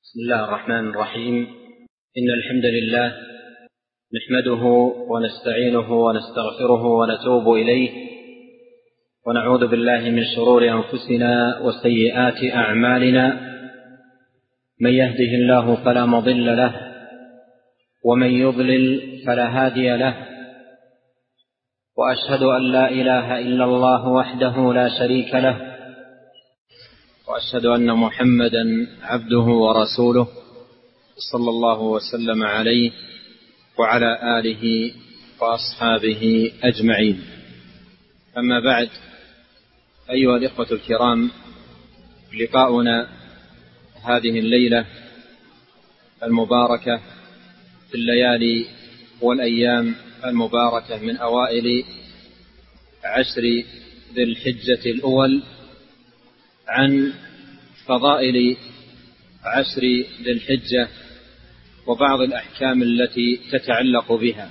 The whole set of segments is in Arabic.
بسم الله الرحمن الرحيم. إن الحمد لله نحمده ونستعينه ونستغفره ونتوب إليه، ونعوذ بالله من شرور أنفسنا وسيئات أعمالنا. من يهده الله فلا مضل له، ومن يضلل فلا هادي له، وأشهد أن لا إله إلا الله وحده لا شريك له، وأشهد أن محمدا عبده ورسوله صلى الله وسلم عليه وعلى آله وأصحابه أجمعين. أما بعد، أيها الإخوة الكرام، لقاؤنا هذه الليلة المباركة في الليالي والأيام المباركة من أوائل عشر ذي الحجة الأول عن فضائل عشر ذي الحجة وبعض الأحكام التي تتعلق بها.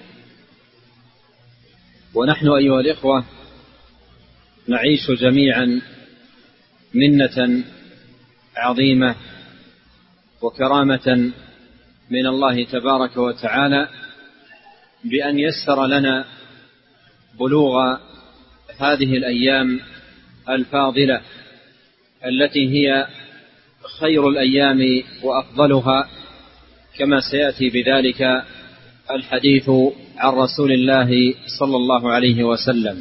ونحن أيها الإخوة نعيش جميعا منة عظيمة وكرامة من الله تبارك وتعالى بأن يسر لنا بلوغ هذه الأيام الفاضلة التي هي خير الأيام وأفضلها، كما سيأتي بذلك الحديث عن رسول الله صلى الله عليه وسلم.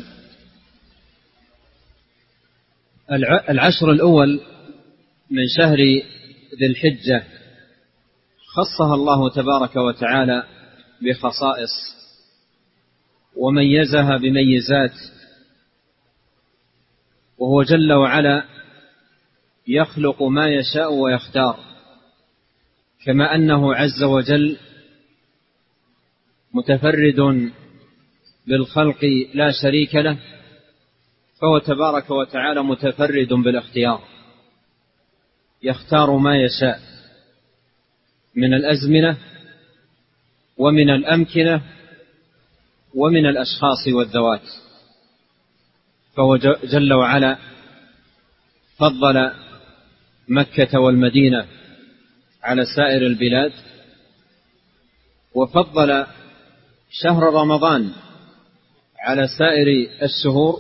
العشر الأول من شهر ذي الحجة خصها الله تبارك وتعالى بخصائص وميزها بميزات، وهو جل وعلا يخلق ما يشاء ويختار، كما أنه عز وجل متفرد بالخلق لا شريك له، فهو تبارك وتعالى متفرد بالاختيار، يختار ما يشاء من الأزمنة ومن الأمكنة ومن الأشخاص والذوات. فهو جل وعلا فضل مكة والمدينة على سائر البلاد، وفضل شهر رمضان على سائر الشهور،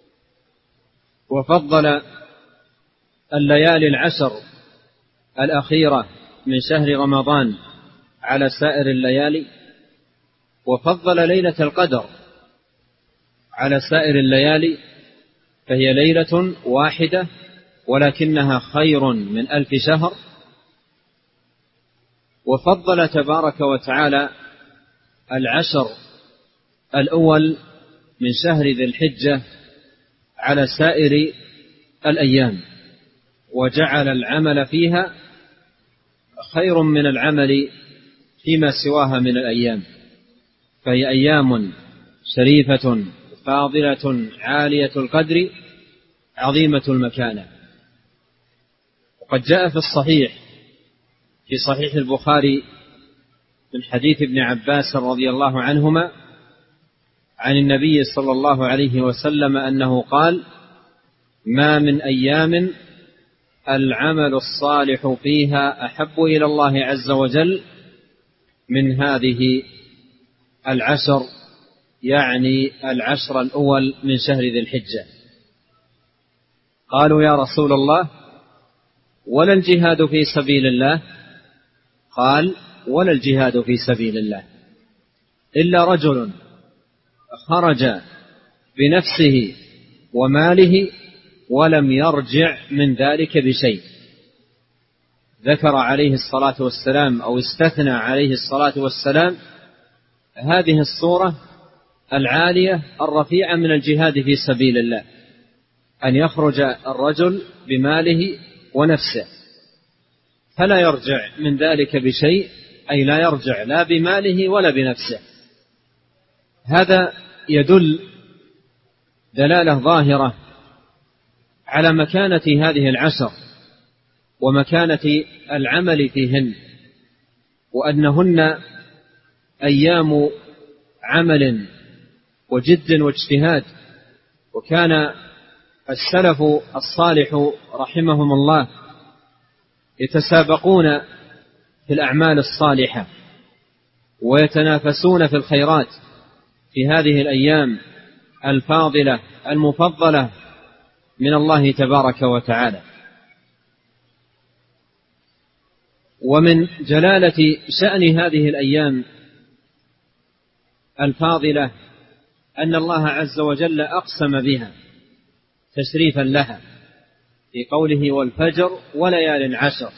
وفضل الليالي العشر الأخيرة من شهر رمضان على سائر الليالي، وفضل ليلة القدر على سائر الليالي، فهي ليلة واحدة ولكنها خير من 1000 شهر. وفضل تبارك وتعالى العشر الأول من شهر ذي الحجة على سائر الأيام، وجعل العمل فيها خير من العمل فيما سواها من الأيام، فهي أيام شريفة فاضلة عالية القدر عظيمة المكانة. وقد جاء في الصحيح في صحيح البخاري من حديث ابن عباس رضي الله عنهما عن النبي صلى الله عليه وسلم أنه قال: ما من أيام العمل الصالح فيها أحب إلى الله عز وجل من هذه العشر، يعني العشر الأول من شهر ذي الحجة. قالوا: يا رسول الله، ولا الجهاد في سبيل الله؟ قال: ولا الجهاد في سبيل الله إلا رجل خرج بنفسه وماله ولم يرجع من ذلك بشيء. ذكر عليه الصلاة والسلام أو استثنى عليه الصلاة والسلام هذه الصورة العالية الرفيعة من الجهاد في سبيل الله، أن يخرج الرجل بماله ونفسه فلا يرجع من ذلك بشيء، أي لا يرجع لا بماله ولا بنفسه. هذا يدل دلالة ظاهرة على مكانة هذه العشر ومكانة العمل فيهن، وأنهن أيام عمل وجد واجتهاد. وكان السلف الصالح رحمهم الله يتسابقون في الأعمال الصالحة ويتنافسون في الخيرات في هذه الأيام الفاضلة المفضلة من الله تبارك وتعالى. ومن جلالة شأن هذه الأيام الفاضلة أن الله عز وجل أقسم بها تشريفا لها في قوله والفجر وليال عشر.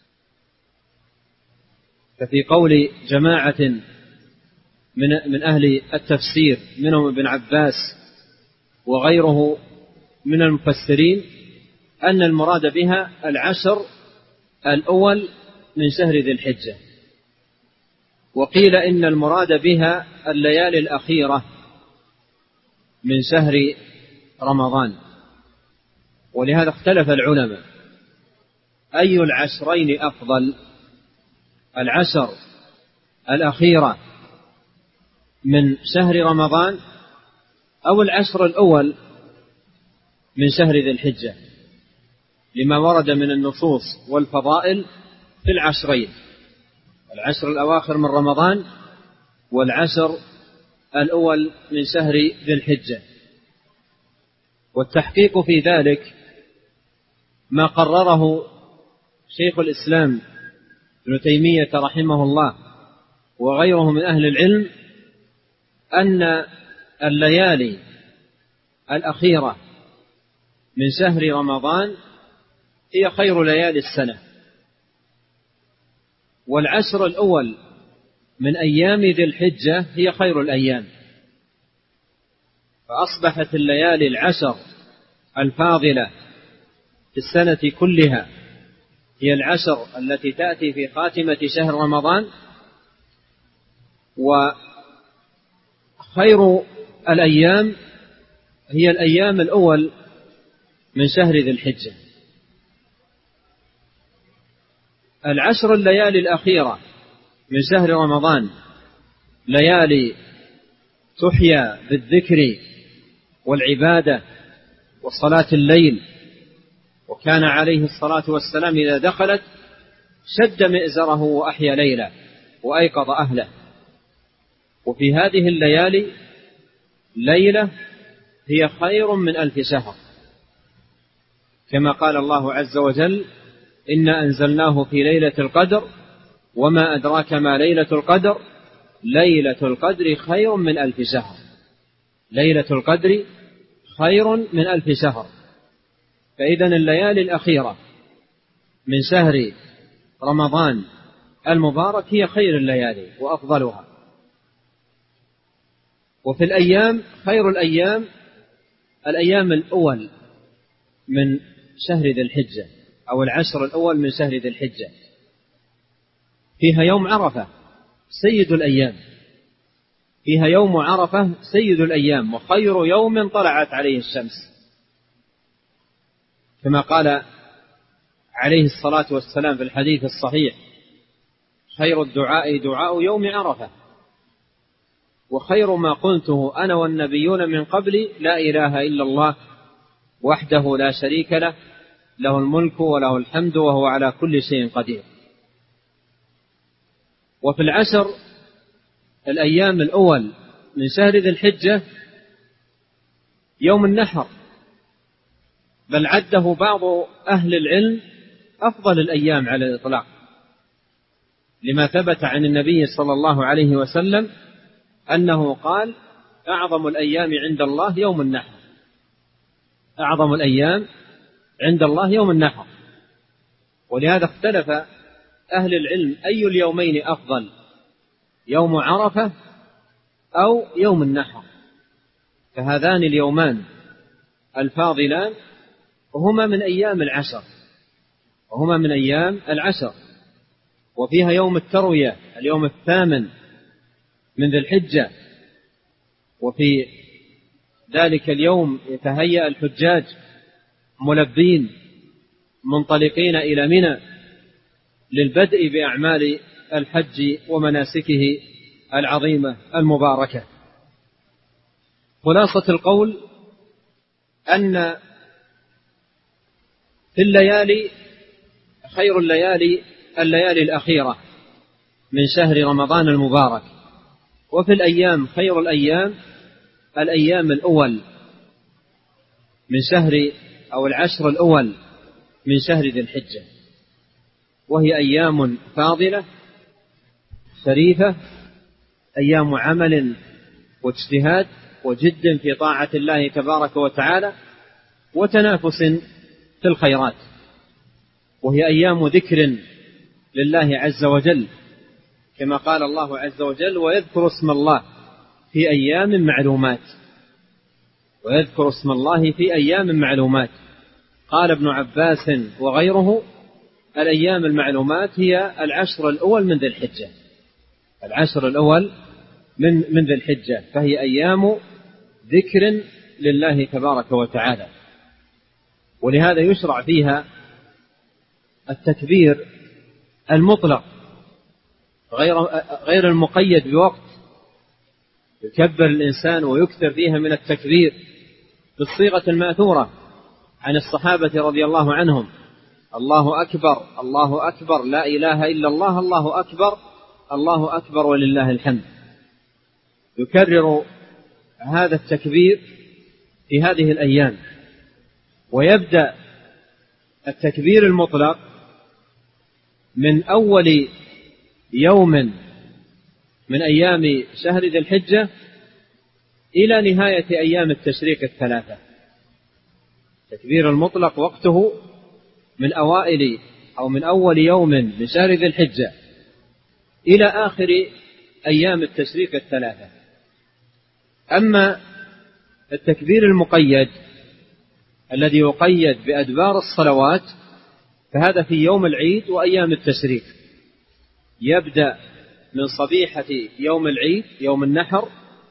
ففي قول جماعة من أهل التفسير منهم ابن عباس وغيره من المفسرين أن المراد بها العشر الأول من شهر ذي الحجة، وقيل إن المراد بها الليالي الأخيرة من شهر رمضان. ولهذا اختلف العلماء أي العشرين أفضل، العشر الأخيرة من شهر رمضان أو العشر الأول من شهر ذي الحجة، لما ورد من النصوص والفضائل في العشرين، العشر الأواخر من رمضان والعشر الأول من شهر ذي الحجة. والتحقيق في ذلك ما قرره شيخ الإسلام ابن تيمية رحمه الله وغيره من أهل العلم، أن الليالي الأخيرة من شهر رمضان هي خير ليالي السنة، والعشر الأول من أيام ذي الحجة هي خير الأيام. فأصبحت الليالي العشر الفاضلة في السنة كلها هي العشر التي تأتي في خاتمة شهر رمضان، وخير الأيام هي الأيام الأول من شهر ذي الحجة. العشر الليالي الأخيرة من شهر رمضان ليالي تحيا بالذكر والعبادة وصلاة الليل، وكان عليه الصلاة والسلام إذا دخلت شد مئزره وأحيا ليله وأيقظ أهله. وفي هذه الليالي ليلة هي خير من 1000 شهر، كما قال الله عز وجل إنا أنزلناه في ليلة القدر وما أدراك ما ليلة القدر ليلة القدر خير من 1000 شهر. ليلة القدر خير من 1000 شهر. فإذا الليالي الأخيرة من شهر رمضان المبارك هي خير الليالي وأفضلها. وفي الأيام خير الأيام الأيام الأول من شهر ذي الحجة أو العشر الأول من شهر ذي الحجة، فيها يوم عرفة سيد الأيام، فيها يوم عرفة سيد الأيام وخير يوم طلعت عليه الشمس، كما قال عليه الصلاة والسلام في الحديث الصحيح خير الدعاء دعاء يوم عرفة وخير ما قلته أنا والنبيون من قبلي لا إله إلا الله وحده لا شريك له له الملك وله الحمد وهو على كل شيء قدير. وفي العشر الأيام الأول من شهر ذي الحجة يوم النحر، بل عده بعض أهل العلم أفضل الأيام على الإطلاق، لما ثبت عن النبي صلى الله عليه وسلم أنه قال أعظم الأيام عند الله يوم النحر، أعظم الأيام عند الله يوم النحر. ولهذا اختلف أهل العلم أي اليومين أفضل، يوم عرفة أو يوم النحر. فهذان اليومان الفاضلان وهما من أيام العشر، وهما من أيام العشر. وفيها يوم التروية اليوم 8 من ذي الحجة، وفي ذلك اليوم يتهيأ الحجاج ملبين منطلقين إلى منى للبدء بأعمال الحج ومناسكه العظيمة المباركة. خلاصة القول أن في الليالي خير الليالي الأخيرة من شهر رمضان المبارك. وفي الأيام خير الأيام الأيام الأول من شهر أو العشر الأول من شهر ذي الحجة، وهي أيام فاضلة شريفة، أيام عمل واجتهاد وجد في طاعة الله تبارك وتعالى وتنافس في الخيرات، وهي أيام ذكر لله عز وجل، كما قال الله عز وجل: ويذكر اسم الله في أيام معلومات. ويذكر اسم الله في أيام معلومات. قال ابن عباس وغيره: الأيام المعلومات هي العشر الأول من ذي الحجة، العشر الأول من ذي الحجة، فهي أيام ذكر لله تبارك وتعالى. ولهذا يشرع فيها التكبير المطلق غير المقيد بوقت، يكبر الإنسان ويكثر فيها من التكبير بالصيغة المأثورة عن الصحابة رضي الله عنهم: الله أكبر الله أكبر لا إله إلا الله الله أكبر الله أكبر ولله الحمد. يكرر هذا التكبير في هذه الأيام. ويبدأ التكبير المطلق من أول يوم من أيام شهر ذي الحجة إلى نهاية أيام التشريق الثلاثة. التكبير المطلق وقته من أوائل أو من أول يوم من شهر ذي الحجة إلى آخر أيام التشريق الثلاثة. أما التكبير المقيد الذي يقيد بأدبار الصلوات فهذا في يوم العيد وأيام التشريق، يبدأ من صبيحة يوم العيد يوم النحر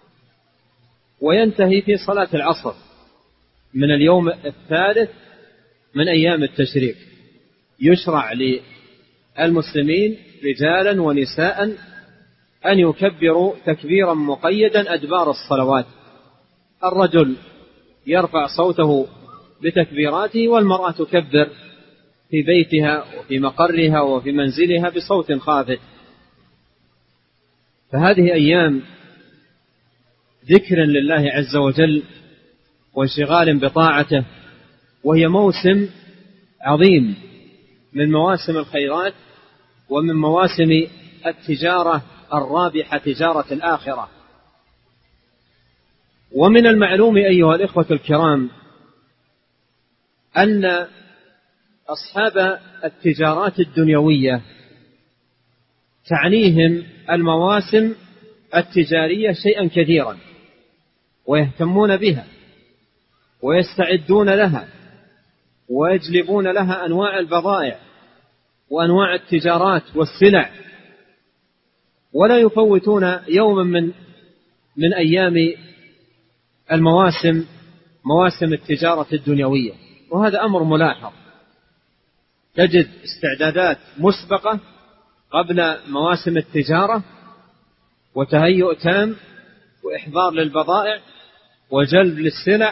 وينتهي في صلاة العصر من اليوم الثالث من أيام التشريق. يشرع للمسلمين رجالا ونساء أن يكبروا تكبيرا مقيدا أدبار الصلوات. الرجل يرفع صوته بتكبيراته، والمرأة تكبر في بيتها وفي مقرها وفي منزلها بصوت خافت. فهذه أيام ذكر لله عز وجل وانشغال بطاعته، وهي موسم عظيم من مواسم الخيرات ومن مواسم التجارة الرابحة، تجارة الآخرة. ومن المعلوم أيها الإخوة الكرام أن أصحاب التجارات الدنيوية تعنيهم المواسم التجارية شيئا كثيرا، ويهتمون بها ويستعدون لها ويجلبون لها أنواع البضائع وأنواع التجارات والسلع، ولا يفوتون يوما من أيام المواسم، مواسم التجارة الدنيوية. وهذا أمر ملاحظ، تجد استعدادات مسبقة قبل مواسم التجارة وتهيؤ تام وإحضار للبضائع وجلب للسلع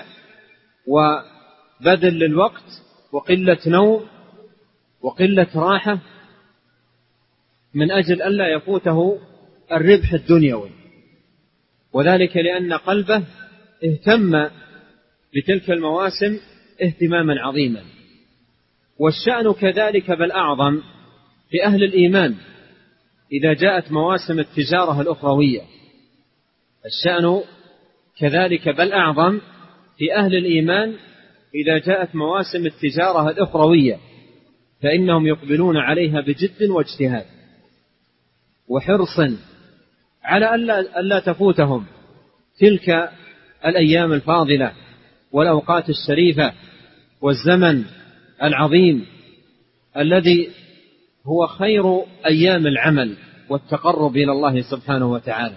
وبذل للوقت وقلة نوم وقلة راحة من أجل ألا يفوته الربح الدنيوي، وذلك لأن قلبه اهتم بتلك المواسم اهتماما عظيما. والشأن كذلك بل أعظم في أهل الإيمان إذا جاءت مواسم التجارة الأخروية. الشأن كذلك بل أعظم في أهل الإيمان إذا جاءت مواسم التجارة الأخروية، فإنهم يقبلون عليها بجد واجتهاد وحرص على ألا تفوتهم تلك الأيام الفاضلة والأوقات الشريفة والزمن العظيم الذي هو خير أيام العمل والتقرب إلى الله سبحانه وتعالى.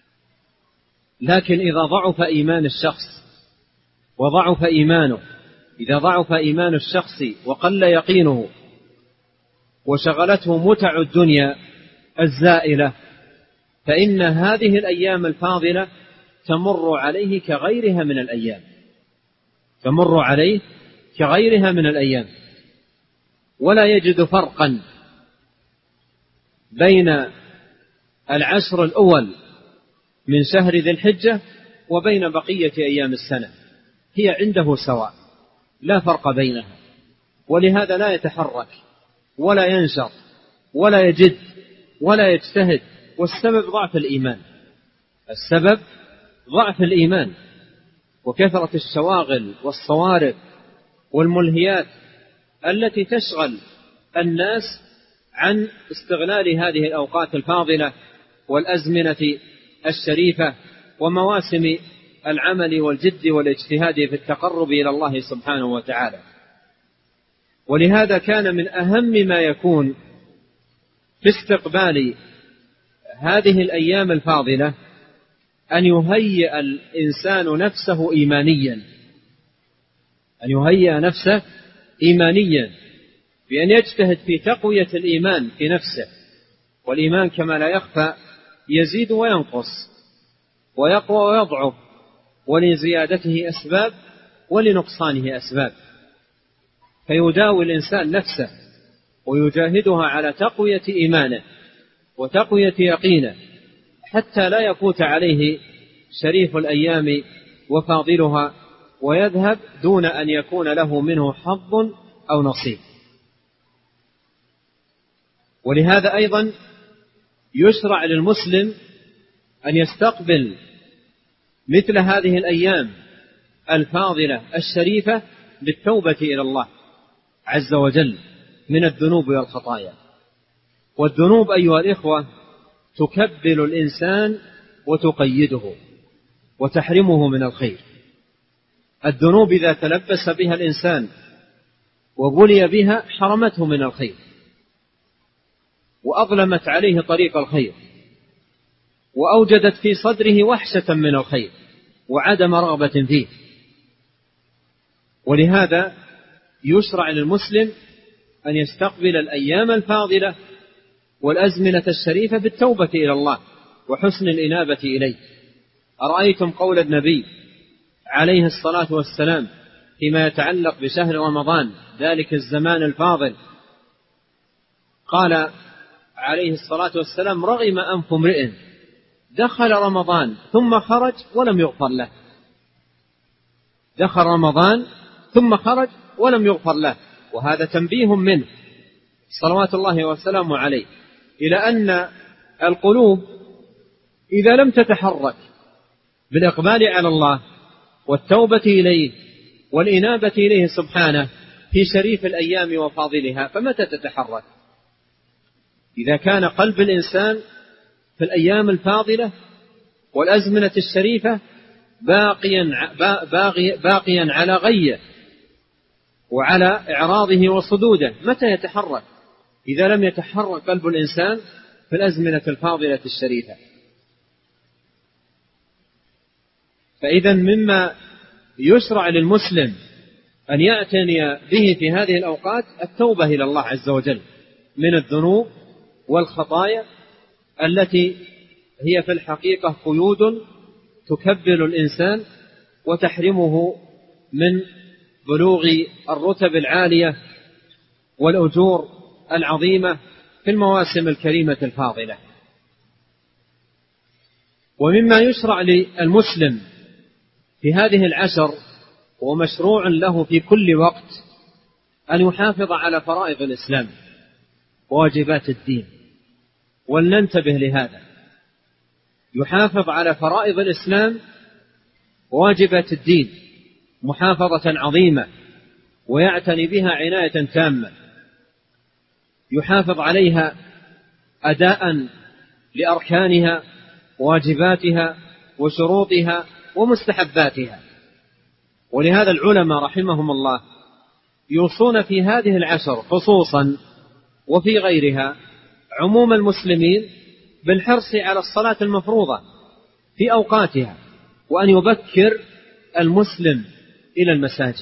لكن إذا ضعف إيمان الشخص وضعف إيمانه، إذا ضعف إيمان الشخص وقل يقينه وشغلته متع الدنيا الزائلة، فإن هذه الأيام الفاضلة تمر عليه كغيرها من الأيام، تمر عليه كغيرها من الأيام، ولا يجد فرقا بين العشر الأول من شهر ذي الحجة وبين بقية أيام السنة هي عنده سواء، لا فرق بينها، ولهذا لا يتحرك ولا ينشط ولا يجد ولا يجتهد. والسبب ضعف الإيمان، السبب ضعف الإيمان وكثرة الشواغل والصوارف والملهيات التي تشغل الناس عن استغلال هذه الأوقات الفاضلة والأزمنة الشريفة ومواسم العمل والجد والاجتهاد في التقرب إلى الله سبحانه وتعالى. ولهذا كان من أهم ما يكون في استقبال هذه الأيام الفاضلة أن يهيئ الإنسان نفسه إيمانيا، أن يهيئ نفسه إيمانيا بأن يجتهد في تقوية الإيمان في نفسه. والإيمان كما لا يخفى يزيد وينقص ويقوى ويضعف، ولزيادته أسباب ولنقصانه أسباب، فيداوي الإنسان نفسه ويجاهدها على تقوية إيمانه وتقوية يقينه حتى لا يفوت عليه شريف الأيام وفاضلها ويذهب دون أن يكون له منه حظ أو نصيب. ولهذا أيضا يشرع للمسلم أن يستقبل مثل هذه الأيام الفاضلة الشريفة بالتوبة إلى الله عز وجل من الذنوب والخطايا. والذنوب أيها الإخوة تكبل الإنسان وتقيده وتحرمه من الخير. الذنوب إذا تلبس بها الإنسان وبلي بها حرمته من الخير وأظلمت عليه طريق الخير وأوجدت في صدره وحشة من الخير وعدم رغبة فيه. ولهذا يشرع للمسلم أن يستقبل الأيام الفاضلة والأزمنة الشريفة بالتوبة إلى الله وحسن الإنابة إليه. أرأيتم قول النبي عليه الصلاة والسلام فيما يتعلق بشهر رمضان ذلك الزمان الفاضل؟ قال عليه الصلاة والسلام: رغم أنف امرئ دخل رمضان ثم خرج ولم يغفر له. دخل رمضان ثم خرج ولم يغفر له. وهذا تنبيه منه صلوات الله وسلامه عليه إلى أن القلوب إذا لم تتحرك بالإقبال على الله والتوبة إليه والإنابة إليه سبحانه في شريف الأيام وفاضلها فمتى تتحرك؟ إذا كان قلب الإنسان في الأيام الفاضلة والأزمنة الشريفة باقيا على غيه وعلى إعراضه وصدوده، متى يتحرك؟ إذا لم يتحرك قلب الإنسان في الأزمنة الفاضلة الشريفة. فإذا مما يشرع للمسلم أن يعتني به في هذه الأوقات التوبة إلى الله عز وجل من الذنوب والخطايا التي هي في الحقيقة قيود تكبل الإنسان وتحرمه من بلوغ الرتب العالية والأجور العظيمة في المواسم الكريمة الفاضلة. ومما يشرع للمسلم في هذه العشر ومشروع له في كل وقت أن يحافظ على فرائض الإسلام وواجبات الدين. ولننتبه لهذا، يحافظ على فرائض الإسلام وواجبات الدين محافظة عظيمة ويعتني بها عناية تامة، يحافظ عليها أداء لأركانها وواجباتها وشروطها ومستحباتها. ولهذا العلماء رحمهم الله يوصون في هذه العشر خصوصا وفي غيرها عموم المسلمين بالحرص على الصلاة المفروضة في أوقاتها، وأن يبكر المسلم إلى المساجد.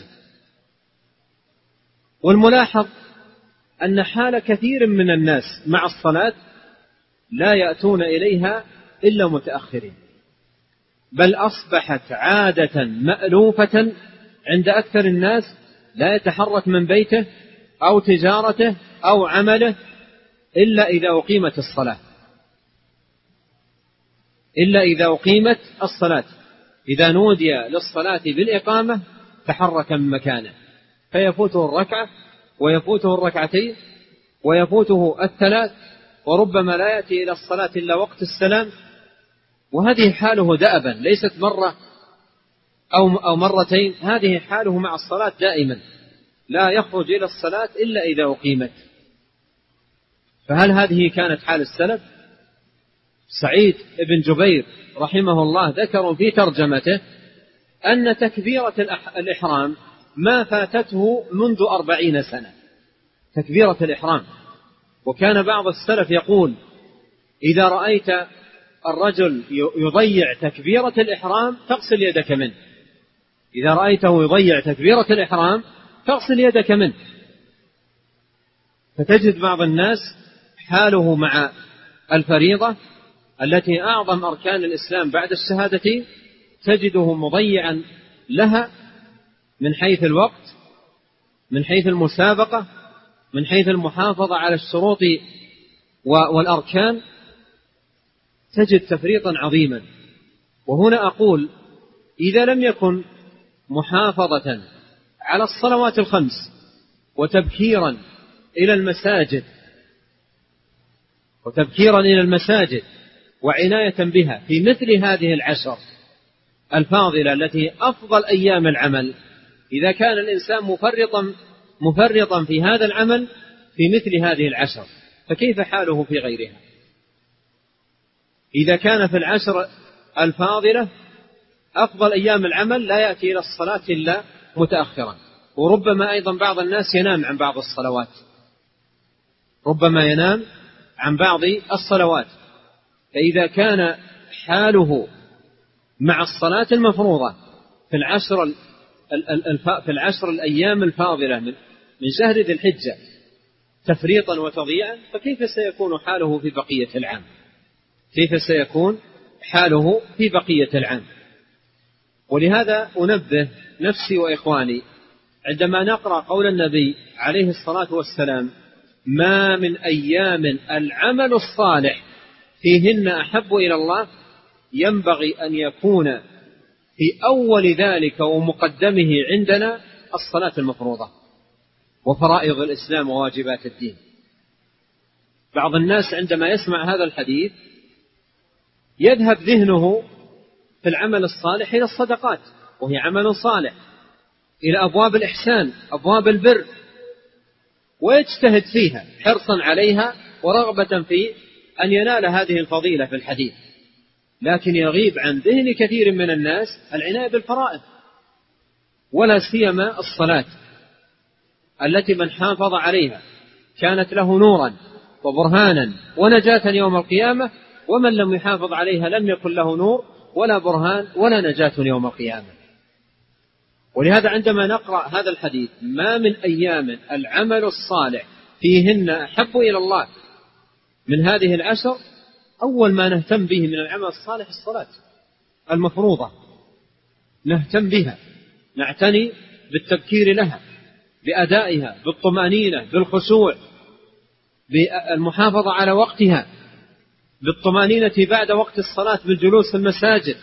والملاحظ أن حال كثير من الناس مع الصلاة لا يأتون إليها إلا متأخرين، بل أصبحت عادة مألوفة عند أكثر الناس لا يتحرك من بيته أو تجارته أو عمله إلا إذا أقيمت الصلاة. إلا إذا أقيمت الصلاة. إذا نودي للصلاة بالإقامة تحرك من مكانه، فيفوته الركعة ويفوته الركعتين ويفوته الثلاث، وربما لا يأتي إلى الصلاة إلا وقت السلام. وهذه حاله دأبا، ليست مرة أو مرتين، هذه حاله مع الصلاة دائما، لا يخرج إلى الصلاة إلا إذا أقيمت. فهل هذه كانت حال السلف؟ سعيد بن جبير رحمه الله ذكروا في ترجمته أن تكبيرة الإحرام ما فاتته منذ 40 سنة، تكبيرة الإحرام. وكان بعض السلف يقول: إذا رأيت الرجل يضيع تكبيرة الإحرام فاغسل يدك منه، إذا رأيته يضيع تكبيرة الإحرام فاغسل يدك منه. فتجد بعض الناس حاله مع الفريضة التي أعظم أركان الإسلام بعد الشهادتين تجده مضيعا لها من حيث الوقت، من حيث المسابقة، من حيث المحافظة على الشروط والأركان، تجد تفريطا عظيما. وهنا أقول: إذا لم يكن محافظة على الصلوات الخمس وتبكيرا إلى المساجد وعناية بها في مثل هذه العشر الفاضلة التي أفضل أيام العمل، إذا كان الإنسان مفرطا في هذا العمل في مثل هذه العشر، فكيف حاله في غيرها؟ إذا كان في العشر الفاضلة أفضل أيام العمل لا يأتي إلى الصلاة إلا متأخرا، وربما أيضا بعض الناس ينام عن بعض الصلوات، ربما ينام عن بعض الصلوات. فإذا كان حاله مع الصلاة المفروضة في العشر الأيام الفاضلة من شهر ذي الحجة تفريطا وتضييعا، فكيف سيكون حاله في بقية العام؟ كيف سيكون حاله في بقية العام؟ ولهذا أنبه نفسي وإخواني عندما نقرأ قول النبي عليه الصلاة والسلام: ما من أيام العمل الصالح فيهن أحب إلى الله، ينبغي أن يكون في أول ذلك ومقدمه عندنا الصلاة المفروضة وفرائض الإسلام وواجبات الدين. بعض الناس عندما يسمع هذا الحديث يذهب ذهنه في العمل الصالح إلى الصدقات، وهي عمل صالح، إلى أبواب الإحسان، أبواب البر، ويجتهد فيها حرصا عليها ورغبة في أن ينال هذه الفضيلة في الحديث. لكن يغيب عن ذهن كثير من الناس العناية بالفرائض، ولا سيما الصلاة التي من حافظ عليها كانت له نورا وبرهانا ونجاة يوم القيامة، ومن لم يحافظ عليها لم يكن له نور ولا برهان ولا نجاة يوم القيامة. ولهذا عندما نقرأ هذا الحديث: ما من أيام العمل الصالح فيهن أحب إلى الله من هذه العشر، أول ما نهتم به من العمل الصالح الصلاة المفروضة، نهتم بها، نعتني بالتبكير لها، بأدائها، بالطمأنينة، بالخشوع، بالمحافظة على وقتها، بالطمأنينة بعد وقت الصلاة، بالجلوس في المساجد.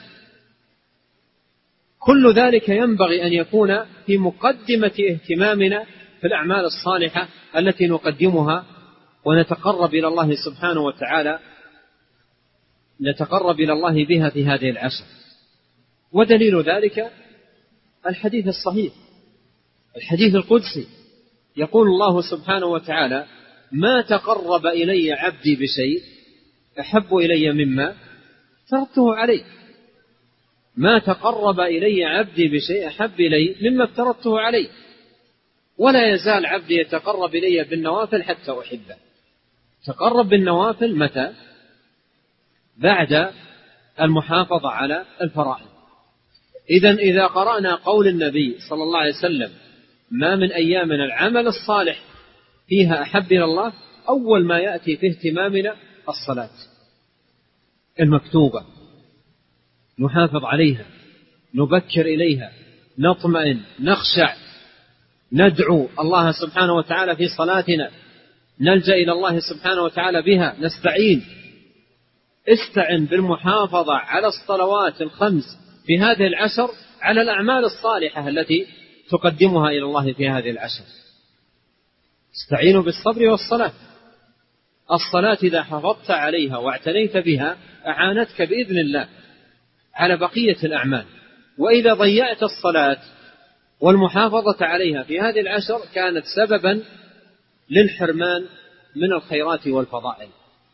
كل ذلك ينبغي أن يكون في مقدمة اهتمامنا في الأعمال الصالحة التي نقدمها ونتقرب إلى الله سبحانه وتعالى، نتقرب إلى الله بها في هذه العشر. ودليل ذلك الحديث الصحيح، الحديث القدسي، يقول الله سبحانه وتعالى: ما تقرب إلي عبدي بشيء أحب إلي مما افترضته عليه. ما تقرب إلي عبدي بشيء أحب إلي مما افترضته عليه، ولا يزال عبدي يتقرب إلي بالنوافل حتى أحبه. تقرب بالنوافل متى؟ بعد المحافظة على الفرائض. إذا قرأنا قول النبي صلى الله عليه وسلم: ما من أيامنا العمل الصالح فيها أحب إلى الله، أول ما يأتي في اهتمامنا الصلاة المكتوبة، نحافظ عليها، نبكر إليها، نطمئن، نخشع، ندعو الله سبحانه وتعالى في صلاتنا، نلجأ إلى الله سبحانه وتعالى بها، نستعين. استعن بالمحافظة على الصلوات الخمس في هذه العشر على الأعمال الصالحة التي تقدمها إلى الله في هذه العشر. استعينوا بالصبر والصلاة. الصلاة إذا حافظت عليها واعتنيت بها أعانتك بإذن الله على بقية الأعمال، وإذا ضيعت الصلاة والمحافظة عليها في هذه العشر كانت سببا للحرمان من الخيرات والفضائل.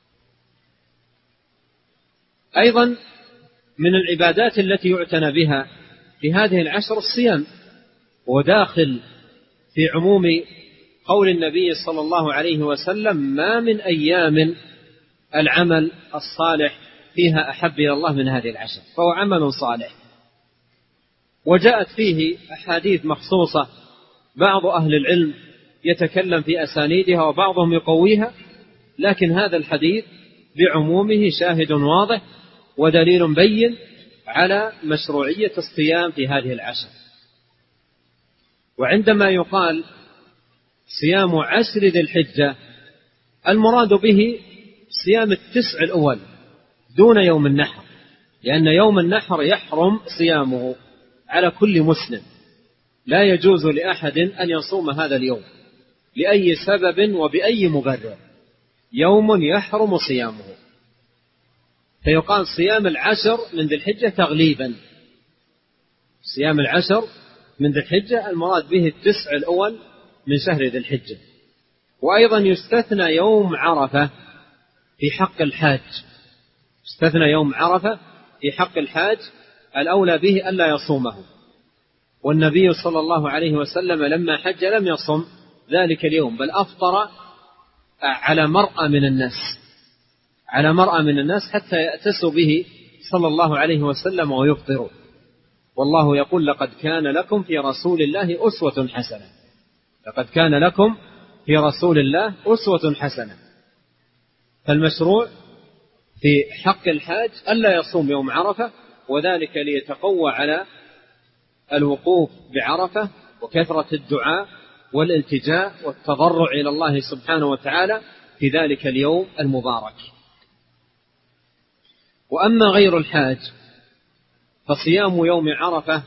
أيضا من العبادات التي يعتنى بها في هذه العشر الصيام، وداخل في عموم قول النبي صلى الله عليه وسلم: ما من أيام العمل الصالح فيها أحب إلى الله من هذه العشر، فهو عمل صالح. وجاءت فيه أحاديث مخصوصة بعض أهل العلم يتكلم في أسانيدها وبعضهم يقويها، لكن هذا الحديث بعمومه شاهد واضح ودليل بين على مشروعية الصيام في هذه العشر. وعندما يقال صيام 10 ذي الحجة المراد به صيام 9 الأول دون يوم النحر، لأن يوم النحر يحرم صيامه على كل مسلم، لا يجوز لأحد أن يصوم هذا اليوم لأي سبب وبأي مبرر، يوم يحرم صيامه، فيقال صيام 10 من ذي الحجة تغليبا. صيام 10 من ذي الحجة المراد به 9 الأول من شهر ذي الحجة. وأيضا يستثنى يوم عرفة في حق الحاج، استثنى يوم عرفة في حق الحاج الأولى به ألا يصومه، والنبي صلى الله عليه وسلم لما حج لم يصم ذلك اليوم، بل أفطر على مرأى من الناس، على مرأى من الناس حتى يأتسوا به صلى الله عليه وسلم ويفطروا. والله يقول: لقد كان لكم في رسول الله أسوة حسنة. لقد كان لكم في رسول الله أسوة حسنة. فالمشروع في حق الحاج ألا يصوم يوم عرفة، وذلك ليتقوى على الوقوف بعرفة وكثرة الدعاء والالتجاء والتضرع إلى الله سبحانه وتعالى في ذلك اليوم المبارك. وأما غير الحاج فصيام يوم عرفة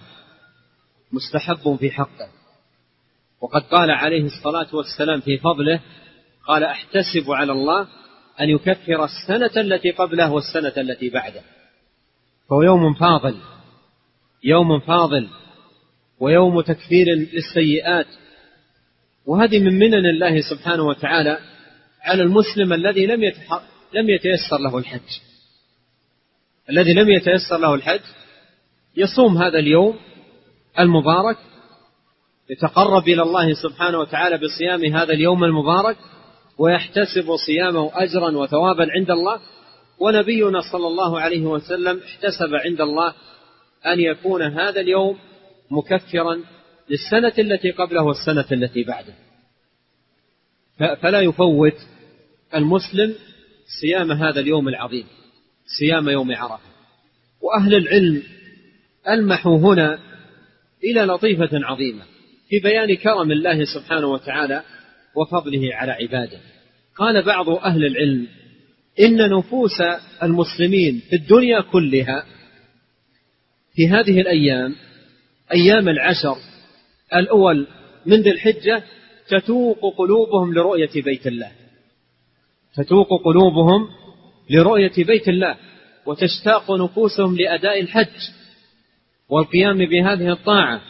مستحب في حقه، وقد قال عليه الصلاة والسلام في فضله: قال: أحتسب على الله أن يكفر السنة التي قبله والسنة التي بعده. فهو يوم فاضل، يوم فاضل ويوم تكفير للسيئات، وهذه من منن الله سبحانه وتعالى على المسلم الذي لم يتيسر له الحج. الذي لم يتيسر له الحج يصوم هذا اليوم المبارك، يتقرب إلى الله سبحانه وتعالى بصيام هذا اليوم المبارك، ويحتسب صيامه أجرا وثوابا عند الله. ونبينا صلى الله عليه وسلم احتسب عند الله أن يكون هذا اليوم مكفرا للسنة التي قبله والسنة التي بعده، فلا يفوت المسلم صيام هذا اليوم العظيم، صيام يوم عرفة. وأهل العلم ألمحوا هنا إلى لطيفة عظيمة في بيان كرم الله سبحانه وتعالى وفضله على عباده. قال بعض أهل العلم: إن نفوس المسلمين في الدنيا كلها في هذه الأيام، أيام 10 الأول من ذي الحجة، تتوق قلوبهم لرؤية بيت الله، تتوق قلوبهم لرؤية بيت الله، وتشتاق نفوسهم لأداء الحج والقيام بهذه الطاعة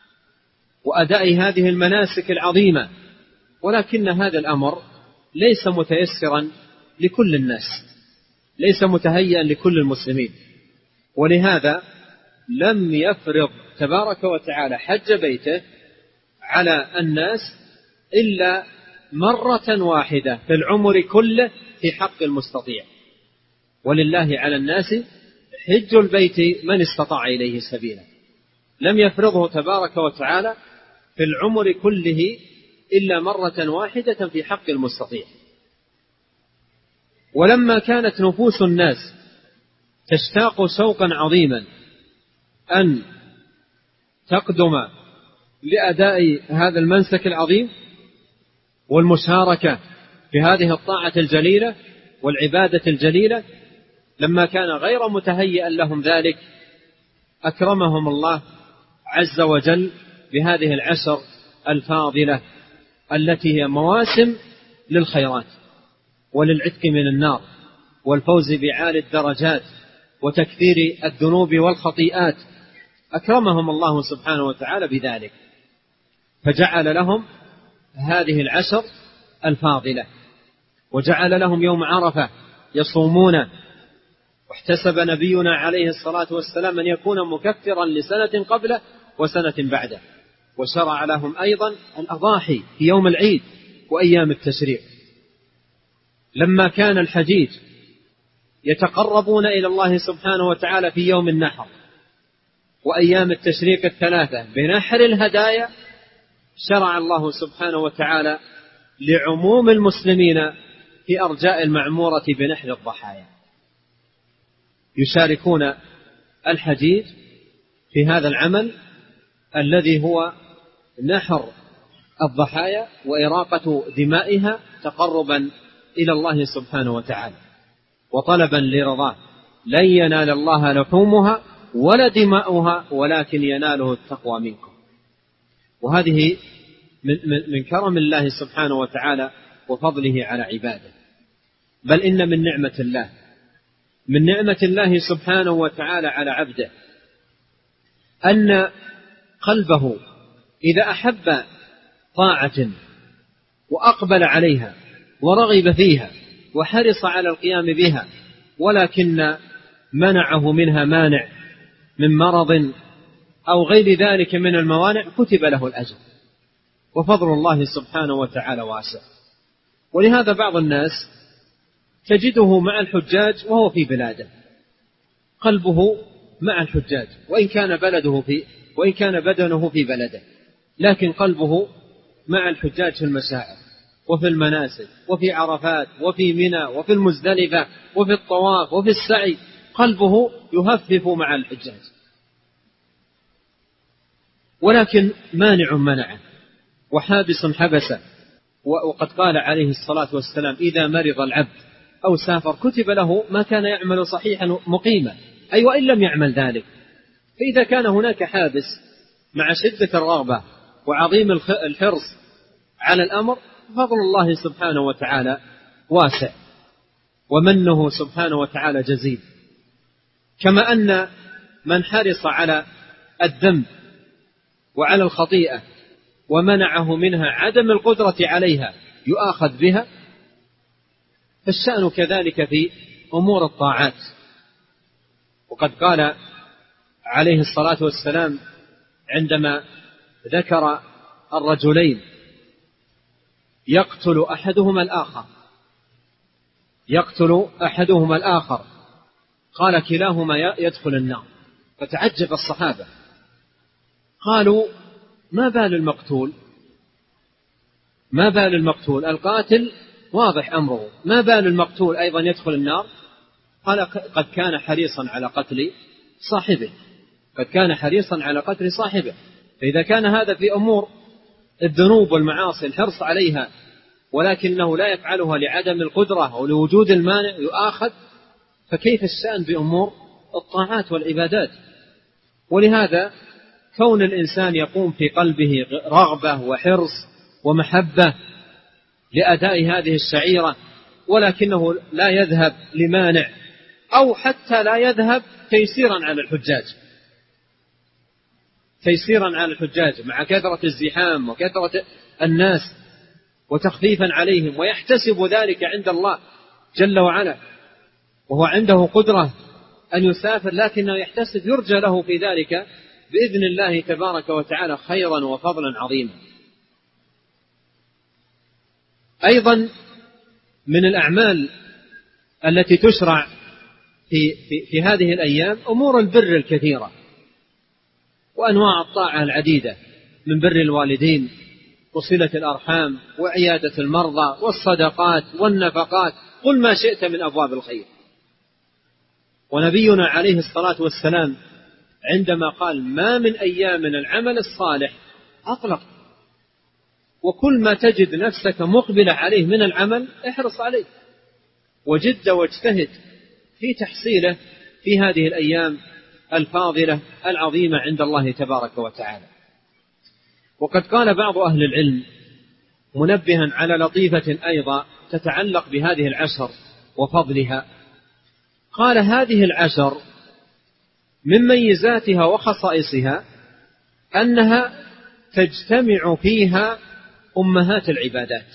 وأداء هذه المناسك العظيمة. ولكن هذا الأمر ليس متيسرا لكل الناس، ليس متهيئا لكل المسلمين، ولهذا لم يفرض تبارك وتعالى حج بيته على الناس إلا مرة واحدة في العمر كله في حق المستطيع. ولله على الناس حج البيت من استطاع إليه سبيلا. لم يفرضه تبارك وتعالى في العمر كله إلا مرة واحدة في حق المستطيع. ولما كانت نفوس الناس تشتاق شوقا عظيما أن تقدم لأداء هذا المنسك العظيم والمشاركة في هذه الطاعة الجليلة والعبادة الجليلة، لما كان غير متهيئا لهم ذلك أكرمهم الله عز وجل بهذه العشر الفاضلة التي هي مواسم للخيرات وللعتق من النار والفوز بعالي الدرجات وتكثير الذنوب والخطيئات. أكرمهم الله سبحانه وتعالى بذلك، فجعل لهم هذه العشر الفاضلة، وجعل لهم يوم عرفة يصومونه. واحتسب نبينا عليه الصلاة والسلام أن يكون مكفرا لسنة قبله وسنة بعده، وشرع لهم أيضا الأضاحي في يوم العيد وأيام التشريق. لما كان الحجيج يتقربون إلى الله سبحانه وتعالى في يوم النحر وأيام التشريق الثلاثة بنحر الهدايا، شرع الله سبحانه وتعالى لعموم المسلمين في أرجاء المعمورة بنحر الضحايا، يشاركون الحجيج في هذا العمل الذي هو نحر الضحايا وإراقة دمائها تقربا إلى الله سبحانه وتعالى وطلبا لرضاه. لن ينال الله لحومها ولا دماؤها ولكن يناله التقوى منكم. وهذه من كرم الله سبحانه وتعالى وفضله على عباده، بل إن من نعمة الله سبحانه وتعالى على عبده أن قلبه إذا أحب طاعة وأقبل عليها ورغب فيها وحرص على القيام بها، ولكن منعه منها مانع من مرض أو غير ذلك من الموانع، كتب له الأجر. وفضل الله سبحانه وتعالى واسع. ولهذا بعض الناس تجده مع الحجاج وهو في بلاده، قلبه مع الحجاج وإن كان بدنه في بلده، لكن قلبه مع الحجاج في المشاعر وفي المناسك وفي عرفات وفي منى وفي المزدلفة وفي الطواف وفي السعي، قلبه يهفف مع الحجاج، ولكن مانع منعه وحابس حبسه. وقد قال عليه الصلاة والسلام: إذا مرض العبد أو سافر كتب له ما كان يعمل صحيحا مقيما، أي وإن لم يعمل ذلك. فإذا كان هناك حابس مع شدة الرغبة وعظيم الحرص على الأمر، فضل الله سبحانه وتعالى واسع ومنه سبحانه وتعالى جزيل. كما أن من حرص على الذنب وعلى الخطيئة ومنعه منها عدم القدرة عليها يؤاخذ بها، فالشأن كذلك في أمور الطاعات. وقد قال عليه الصلاة والسلام عندما ذكر الرجلين يقتل أحدهما الآخر قال: كلاهما يدخل النار. فتعجب الصحابة، قالوا: ما بال المقتول؟ القاتل واضح أمره، ما بال المقتول أيضا يدخل النار؟ قال: قد كان حريصا على قتل صاحبه. فإذا كان هذا في أمور الذنوب والمعاصي الحرص عليها ولكنه لا يفعلها لعدم القدرة أو لوجود المانع يؤاخذ، فكيف الشأن بأمور الطاعات والعبادات؟ ولهذا كون الإنسان يقوم في قلبه رغبة وحرص ومحبة لأداء هذه الشعيرة، ولكنه لا يذهب لمانع أو حتى لا يذهب تيسيرا على الحجاج مع كثرة الزحام وكثرة الناس وتخفيفا عليهم، ويحتسب ذلك عند الله جل وعلا، وهو عنده قدرة أن يسافر، لكنه يحتسب يرجى له في ذلك بإذن الله تبارك وتعالى خيرا وفضلا عظيما. أيضا من الأعمال التي تشرع في هذه الأيام أمور البر الكثيرة وأنواع الطاعة العديدة، من بر الوالدين وصلة الأرحام وعيادة المرضى والصدقات والنفقات، قل ما شئت من أبواب الخير. ونبينا عليه الصلاة والسلام عندما قال: ما من أيام العمل الصالح أطلق، وكل ما تجد نفسك مقبلة عليه من العمل احرص عليه وجد واجتهد في تحصيله في هذه الأيام الفاضلة العظيمة عند الله تبارك وتعالى. وقد قال بعض أهل العلم منبها على لطيفة أيضا تتعلق بهذه العشر وفضلها، قال: هذه العشر من ميزاتها وخصائصها أنها تجتمع فيها أمهات العبادات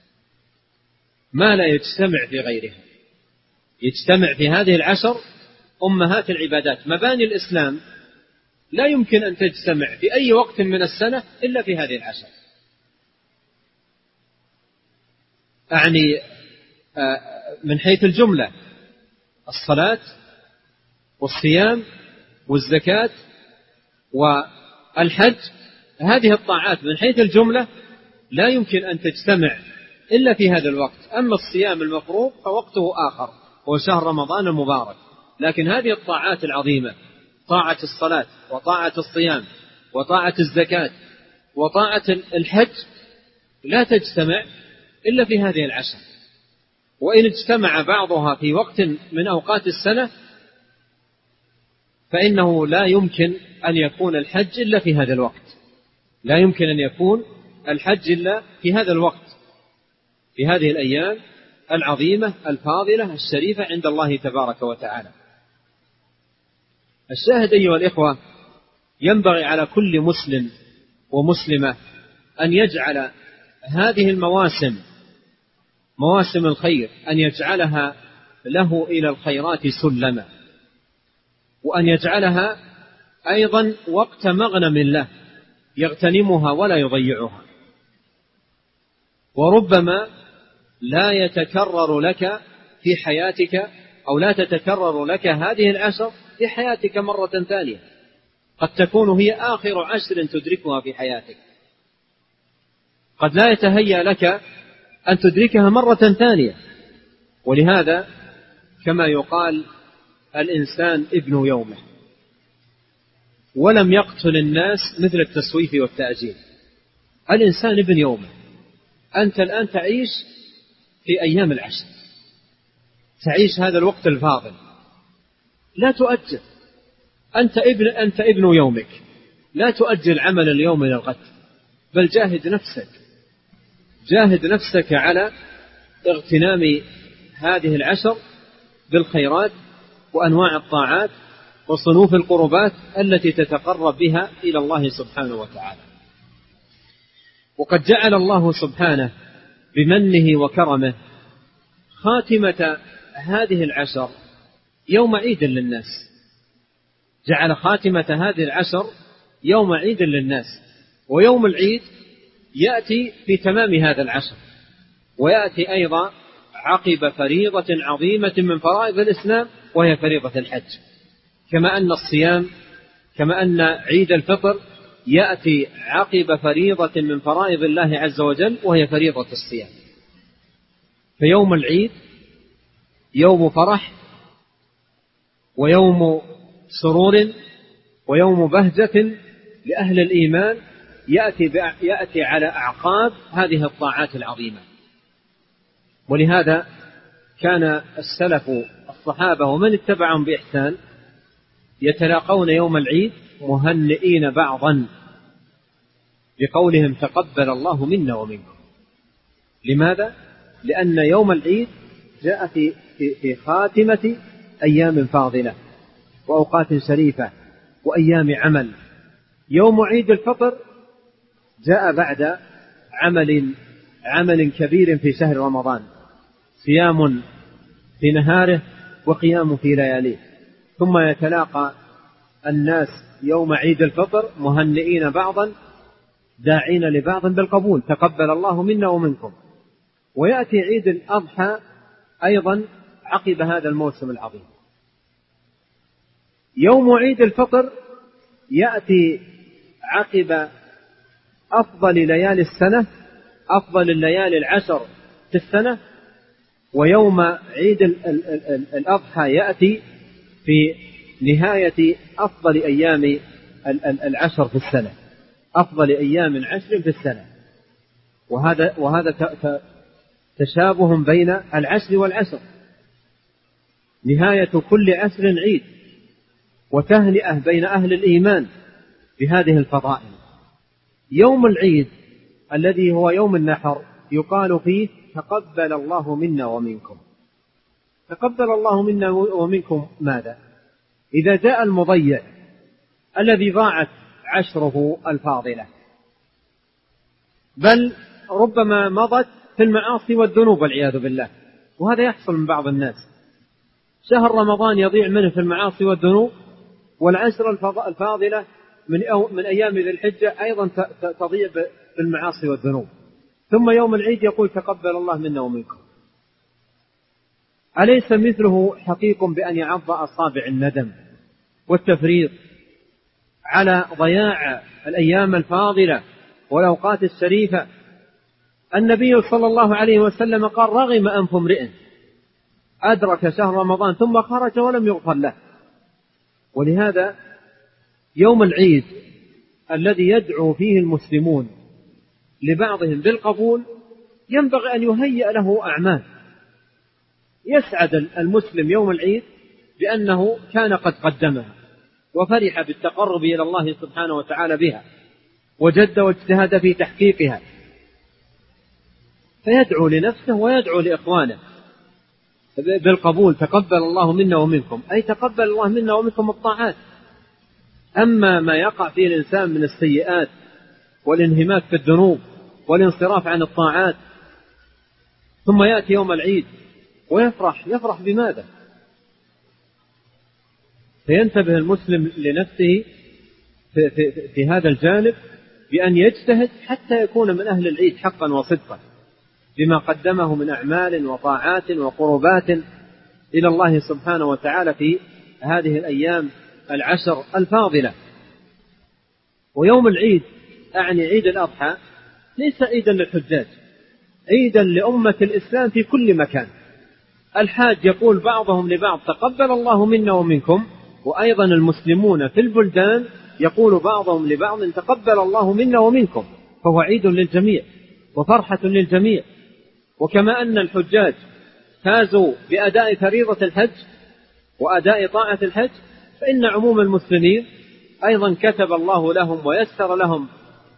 ما لا يجتمع في غيرها. يجتمع في هذه العشر أمهات العبادات، مباني الإسلام لا يمكن أن تجتمع في أي وقت من السنة إلا في هذه العشر. أعني من حيث الجملة: الصلاة والصيام والزكاة والحج، هذه الطاعات من حيث الجملة لا يمكن أن تجتمع إلا في هذا الوقت. أما الصيام المفروض فوقته آخر، هو شهر رمضان المبارك، لكن هذه الطاعات العظيمة، طاعة الصلاة وطاعة الصيام وطاعة الزكاة وطاعة الحج، لا تجتمع إلا في هذه العشر. وإن اجتمع بعضها في وقت من أوقات السنة فإنه لا يمكن أن يكون الحج إلا في هذا الوقت، لا يمكن أن يكون الحج إلا في هذا الوقت، في هذه الأيام العظيمة الفاضلة الشريفة عند الله تبارك وتعالى. الشاهد أيها الإخوة، ينبغي على كل مسلم ومسلمة أن يجعل هذه المواسم، مواسم الخير، أن يجعلها له إلى الخيرات سلما، وأن يجعلها أيضا وقت مغنم له يغتنمها ولا يضيعها. وربما لا يتكرر لك في حياتك، أو لا تتكرر لك هذه العشر في حياتك مرة ثانية، قد تكون هي آخر عشر تدركها في حياتك، قد لا يتهيأ لك أن تدركها مرة ثانية. ولهذا كما يقال: الإنسان ابن يومه، ولم يقتل الناس مثل التسويف والتأجيل. الإنسان ابن يومه. أنت الآن تعيش في أيام العشر، تعيش هذا الوقت الفاضل، لا تؤجل. أنت ابن يومك، لا تؤجل عمل اليوم إلى الغد، بل جاهد نفسك على اغتنام هذه العشر بالخيرات وأنواع الطاعات وصنوف القربات التي تتقرب بها إلى الله سبحانه وتعالى. وقد جعل الله سبحانه بمنه وكرمه خاتمة هذه العشر يوم عيد للناس، جعل خاتمة هذه العشر يوم عيد للناس. ويوم العيد يأتي في تمام هذا العشر، ويأتي أيضا عقب فريضة عظيمة من فرائض الإسلام وهي فريضة الحج. كما أن الصيام، كما أن عيد الفطر يأتي عقب فريضة من فرائض الله عز وجل وهي فريضة الصيام. فيوم العيد يوم فرح ويوم سرور ويوم بهجة لأهل الإيمان، يأتي على أعقاب هذه الطاعات العظيمة. ولهذا كان السلف الصحابة ومن اتبعهم بإحسان يتلاقون يوم العيد مهنئين بعضا بقولهم: تقبل الله منا ومنكم. لماذا؟ لأن يوم العيد جاء في خاتمة أيام فاضلة وأوقات شريفة وأيام عمل. يوم عيد الفطر جاء بعد عمل كبير في شهر رمضان، صيام في نهاره وقيام في لياليه، ثم يتلاقى الناس يوم عيد الفطر مهنئين بعضا داعين لبعض بالقبول: تقبل الله منا ومنكم. ويأتي عيد الأضحى أيضا عقب هذا الموسم العظيم. يوم عيد الفطر يأتي عقب أفضل ليالي السنة، أفضل الليالي العشر في السنة. ويوم عيد الأضحى يأتي في نهاية أفضل أيام العشر في السنة، أفضل أيام عشر في السنة. وهذا تشابه بين العشر والعشر. نهاية كل عسر عيد، وتهنئة بين أهل الإيمان بهذه الفضائل. يوم العيد الذي هو يوم النحر يقال فيه تقبل الله منا ومنكم. تقبل الله منا ومنكم ماذا؟ إذا جاء المضيع الذي ضاعت عشره الفاضلة، بل ربما مضت في المعاصي والذنوب والعياذ بالله، وهذا يحصل من بعض الناس، شهر رمضان يضيع منه في المعاصي والذنوب، والعشر الفاضلة من أيام ذي الحجة أيضا تضيع في المعاصي والذنوب، ثم يوم العيد يقول تقبل الله منا ومنكم. أليس مثله حقيق بأن يعض أصابع الندم والتفريط على ضياع الأيام الفاضلة والأوقات الشريفة؟ النبي صلى الله عليه وسلم قال رغم أنف امرئ أدرك شهر رمضان ثم خرج ولم يغفر له. ولهذا يوم العيد الذي يدعو فيه المسلمون لبعضهم بالقبول ينبغي أن يهيئ له أعمال. يسعد المسلم يوم العيد بأنه كان قد قدمها وفرح بالتقرب إلى الله سبحانه وتعالى بها، وجد واجتهد في تحقيقها، فيدعو لنفسه ويدعو لإخوانه بالقبول. تقبل الله منا ومنكم، أي تقبل الله منا ومنكم الطاعات. أما ما يقع فيه الإنسان من السيئات والانهماك في الذنوب والانصراف عن الطاعات، ثم يأتي يوم العيد ويفرح بماذا؟ فينتبه المسلم لنفسه في هذا الجانب بأن يجتهد حتى يكون من أهل العيد حقا وصدقا بما قدمه من أعمال وطاعات وقربات إلى الله سبحانه وتعالى في هذه الأيام العشر الفاضلة. ويوم العيد أعني عيد الأضحى ليس عيدا للحجاج، عيدا لأمة الإسلام في كل مكان. الحاج يقول بعضهم لبعض تقبل الله منا ومنكم، وأيضا المسلمون في البلدان يقول بعضهم لبعض تقبل الله منا ومنكم، فهو عيد للجميع وفرحة للجميع. وكما أن الحجاج فازوا بأداء فريضة الحج وأداء طاعة الحج، فإن عموم المسلمين أيضا كتب الله لهم ويسر لهم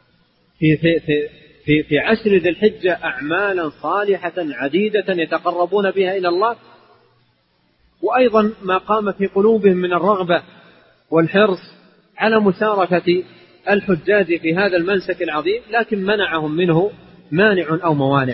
في عشر ذي الحجة أعمالا صالحة عديدة يتقربون بها إلى الله، وأيضا ما قام في قلوبهم من الرغبة والحرص على مشاركة الحجاج في هذا المنسك العظيم، لكن منعهم منه مانع أو موانع.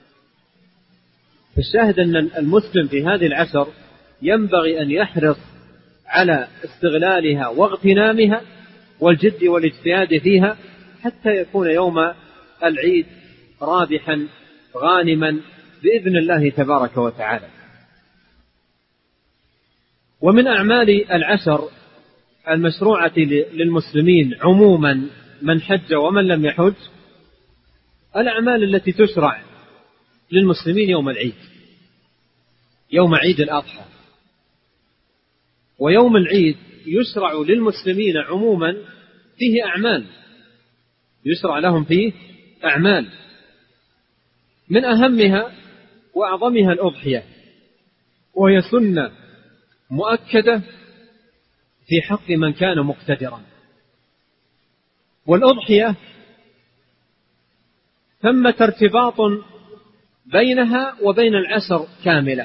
فالشاهد أن المسلم في هذه العشر ينبغي أن يحرص على استغلالها واغتنامها والجد والاجتهاد فيها حتى يكون يوم العيد رابحا غانما بإذن الله تبارك وتعالى. ومن أعمال العشر المشروعة للمسلمين عموما من حج ومن لم يحج الأعمال التي تشرع للمسلمين يوم العيد، يوم عيد الأضحى. ويوم العيد يشرع للمسلمين عموما فيه أعمال، يشرع لهم فيه أعمال، من أهمها وأعظمها الأضحية، وهي سنة مؤكدة في حق من كان مقتدرا. والأضحية ثمة ارتباط بينها وبين العشر كاملة.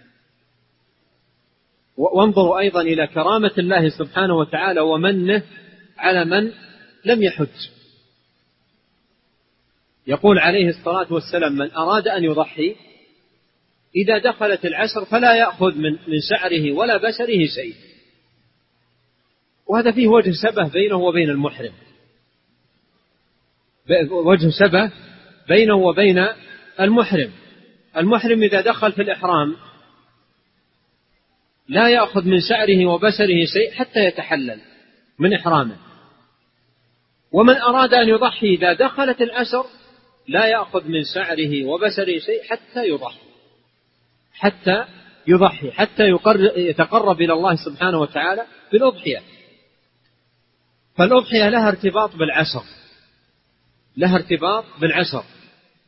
وانظروا أيضا إلى كرامة الله سبحانه وتعالى ومنه على من لم يحج. يقول عليه الصلاة والسلام من أراد أن يضحي إذا دخلت العشر فلا يأخذ من شعره ولا بشره شيء. وهذا فيه وجه شبه بينه وبين المحرم، وجه شبه بينه وبين المحرم. المحرم إذا دخل في الإحرام لا يأخذ من شعره وبشره شيء حتى يتحلل من إحرامه. ومن أراد أن يضحي إذا دخلت العشر لا يأخذ من شعره وبشره شيء حتى يضحي حتى يتقرب إلى الله سبحانه وتعالى بالأضحية. فالأضحية لها ارتباط بالعشر، لها ارتباط بالعشر،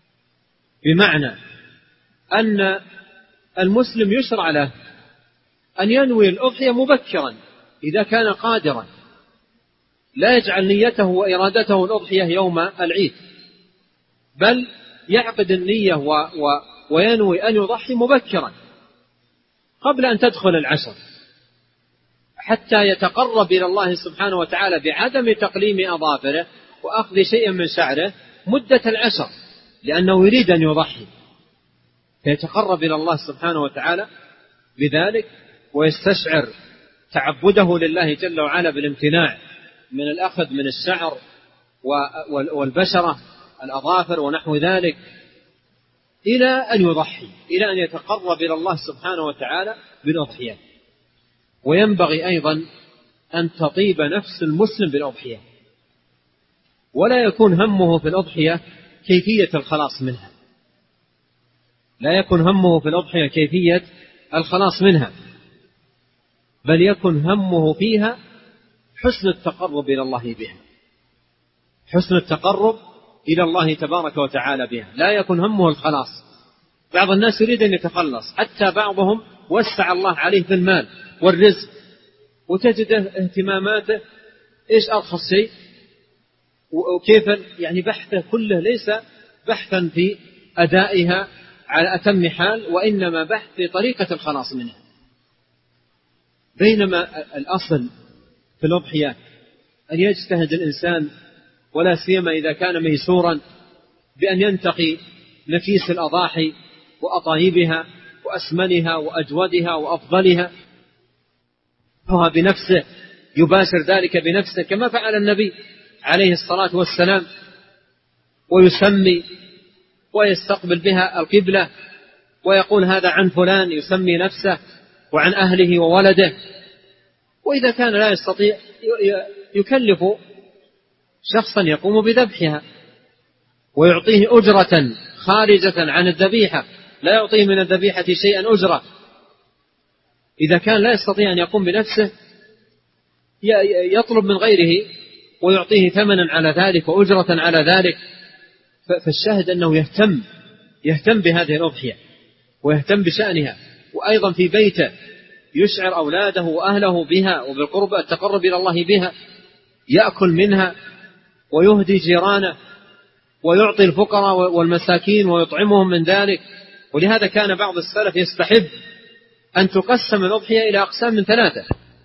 بمعنى أن المسلم يشرع له أن ينوي الأضحية مبكرا إذا كان قادرا، لا يجعل نيته وإرادته الأضحية يوم العيد، بل يعقد النية وينوي أن يضحي مبكرا قبل أن تدخل العشر، حتى يتقرب إلى الله سبحانه وتعالى بعدم تقليم أظافره وأخذ شيء من شعره مدة العشر، لأنه يريد أن يضحي، فيتقرب إلى الله سبحانه وتعالى بذلك، ويستشعر تعبده لله جل وعلا بالامتناع من الأخذ من الشعر والبشرة الأظافر ونحو ذلك، إلى أن يضحي، إلى أن يتقرب إلى الله سبحانه وتعالى بالأضحية. وينبغي أيضا أن تطيب نفس المسلم بالأضحية، ولا يكون همه في الأضحية كيفية الخلاص منها، لا يكون همه في الأضحية كيفية الخلاص منها، بل يكون همه فيها حسن التقرب إلى الله بها، حسن التقرب إلى الله تبارك وتعالى بها، لا يكون همه الخلاص. بعض الناس يريد أن يتخلص، حتى بعضهم وسع الله عليه في المال والرزق، وتجد اهتماماته إيش أرخص شيء وكيف، يعني بحثه كله ليس بحثا في أدائها على أتم حال، وإنما بحث في طريقة الخلاص منها. بينما الأصل في الأضحية أن يجتهد الإنسان، ولا سيما إذا كان ميسورا، بأن ينتقي نفيس الأضاحي وأطايبها وأسمنها وأجودها وأفضلها، هو بنفسه يباشر ذلك بنفسه كما فعل النبي عليه الصلاة والسلام، ويسمي ويستقبل بها القبلة ويقول هذا عن فلان، يسمي نفسه وعن أهله وولده. وإذا كان لا يستطيع يكلف شخصا يقوم بذبحها ويعطيه أجرة خارجة عن الذبيحة، لا يعطيه من الذبيحة شيئا أجرة. إذا كان لا يستطيع أن يقوم بنفسه يطلب من غيره ويعطيه ثمنا على ذلك وأجرة على ذلك. فالشاهد أنه يهتم بهذه الأضحية ويهتم بشأنها، وأيضا في بيته يشعر أولاده وأهله بها وبالقرب التقرب إلى الله بها، يأكل منها ويهدي جيرانه ويعطي الفقراء والمساكين ويطعمهم من ذلك. ولهذا كان بعض السلف يستحب أن تقسم الأضحية إلى أقسام من 3: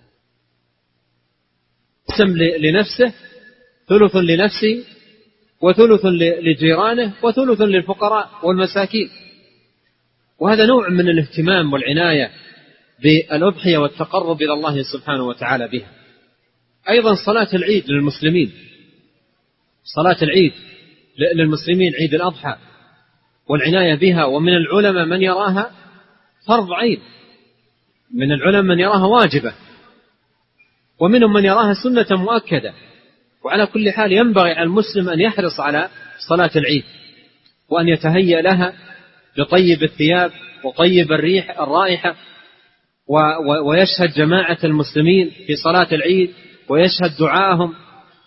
قسم لنفسه، ثلث لنفسه، وثلث لجيرانه، وثلث للفقراء والمساكين. وهذا نوع من الاهتمام والعناية بالأضحية والتقرب إلى الله سبحانه وتعالى بها. أيضا صلاة العيد للمسلمين، صلاة العيد للمسلمين عيد الأضحى والعناية بها. ومن العلماء من يراها فرض عين، من العلماء من يراها واجبة، ومنهم من يراها سنة مؤكدة. وعلى كل حال ينبغي على المسلم أن يحرص على صلاة العيد، وأن يتهيأ لها بطيب الثياب وطيب الرائحة، ويشهد جماعة المسلمين في صلاة العيد ويشهد دعاءهم.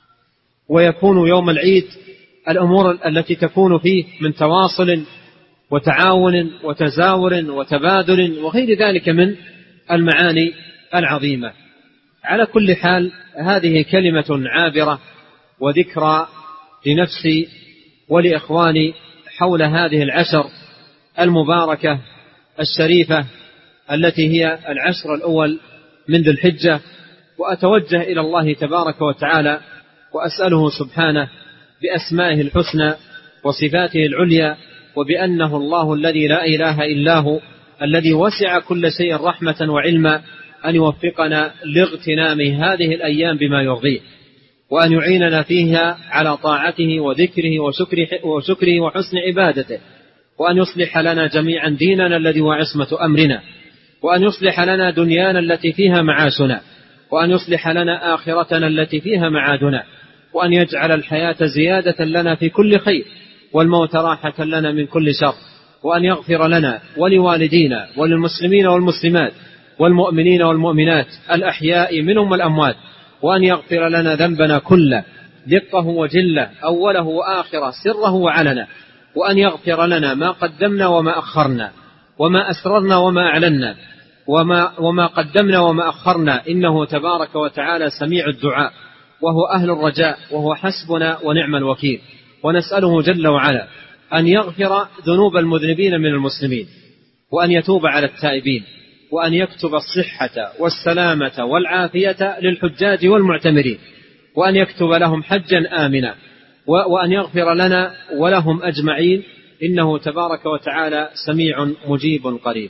ويكون يوم العيد الأمور التي تكون فيه من تواصل وتعاون وتزاور وتبادل وغير ذلك من المعاني العظيمة. على كل حال هذه كلمة عابرة وذكرى لنفسي ولإخواني حول هذه العشر المباركة الشريفة التي هي العشر الأول من ذي الحجة. وأتوجه إلى الله تبارك وتعالى وأسأله سبحانه بأسمائه الحسنى وصفاته العليا، وبأنه الله الذي لا إله إلا هو الذي وسع كل شيء رحمة وعلما، أن يوفقنا لاغتنام هذه الأيام بما يرضيه، وأن يعيننا فيها على طاعته وذكره وشكره وحسن عبادته، وأن يصلح لنا جميعا ديننا الذي هو عصمة أمرنا، وأن يصلح لنا دنيانا التي فيها معاشنا، وأن يصلح لنا آخرتنا التي فيها معادنا، وأن يجعل الحياة زيادة لنا في كل خير والموت راحة لنا من كل شر، وأن يغفر لنا ولوالدينا وللمسلمين والمسلمات والمؤمنين والمؤمنات الأحياء منهم والأموات، وأن يغفر لنا ذنبنا كله دقه وجله أوله وآخره سره وعلنا، وأن يغفر لنا ما قدمنا وما أخرنا وما أسررنا وما أعلنا وما قدمنا وما أخرنا، إنه تبارك وتعالى سميع الدعاء وهو أهل الرجاء وهو حسبنا ونعم الوكيل. ونسأله جل وعلا أن يغفر ذنوب المذنبين من المسلمين، وأن يتوب على التائبين، وأن يكتب الصحة والسلامة والعافية للحجاج والمعتمرين، وأن يكتب لهم حجا آمنا، وأن يغفر لنا ولهم أجمعين، إنه تبارك وتعالى سميع مجيب قريب.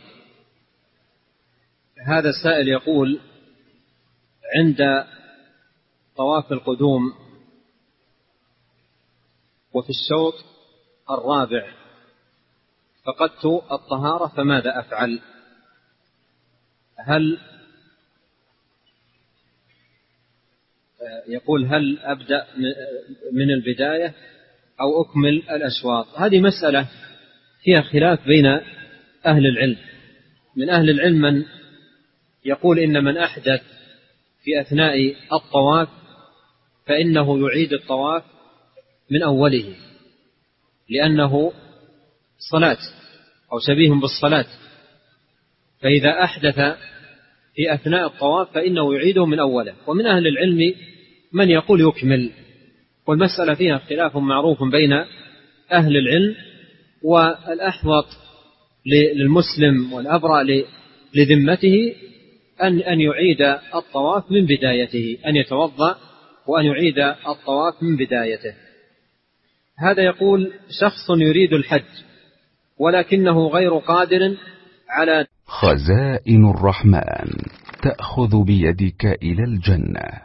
هذا السائل يقول: عند طواف القدوم وفي الشوط الرابع فقدت الطهارة، فماذا أفعل؟ هل أبدأ من البداية أو أكمل الأشواط؟ هذه مسألة فيها خلاف بين أهل العلم. من أهل العلم من يقول إن من أحدث في أثناء الطواف فإنه يعيد الطواف من أوله، لأنه صلاة أو شبيه بالصلاة، فإذا أحدث في أثناء الطواف فإنه يعيده من أوله. ومن أهل العلم من يقول يكمل، والمسألة فيها خلاف معروف بين أهل العلم. والأحوط للمسلم والأبرأ لذمته أن يعيد الطواف من بدايته، أن يتوضأ وأن يعيد الطواف من بدايته. هذا يقول: شخص يريد الحج ولكنه غير قادر على خزائن الرحمن تأخذ بيدك إلى الجنة.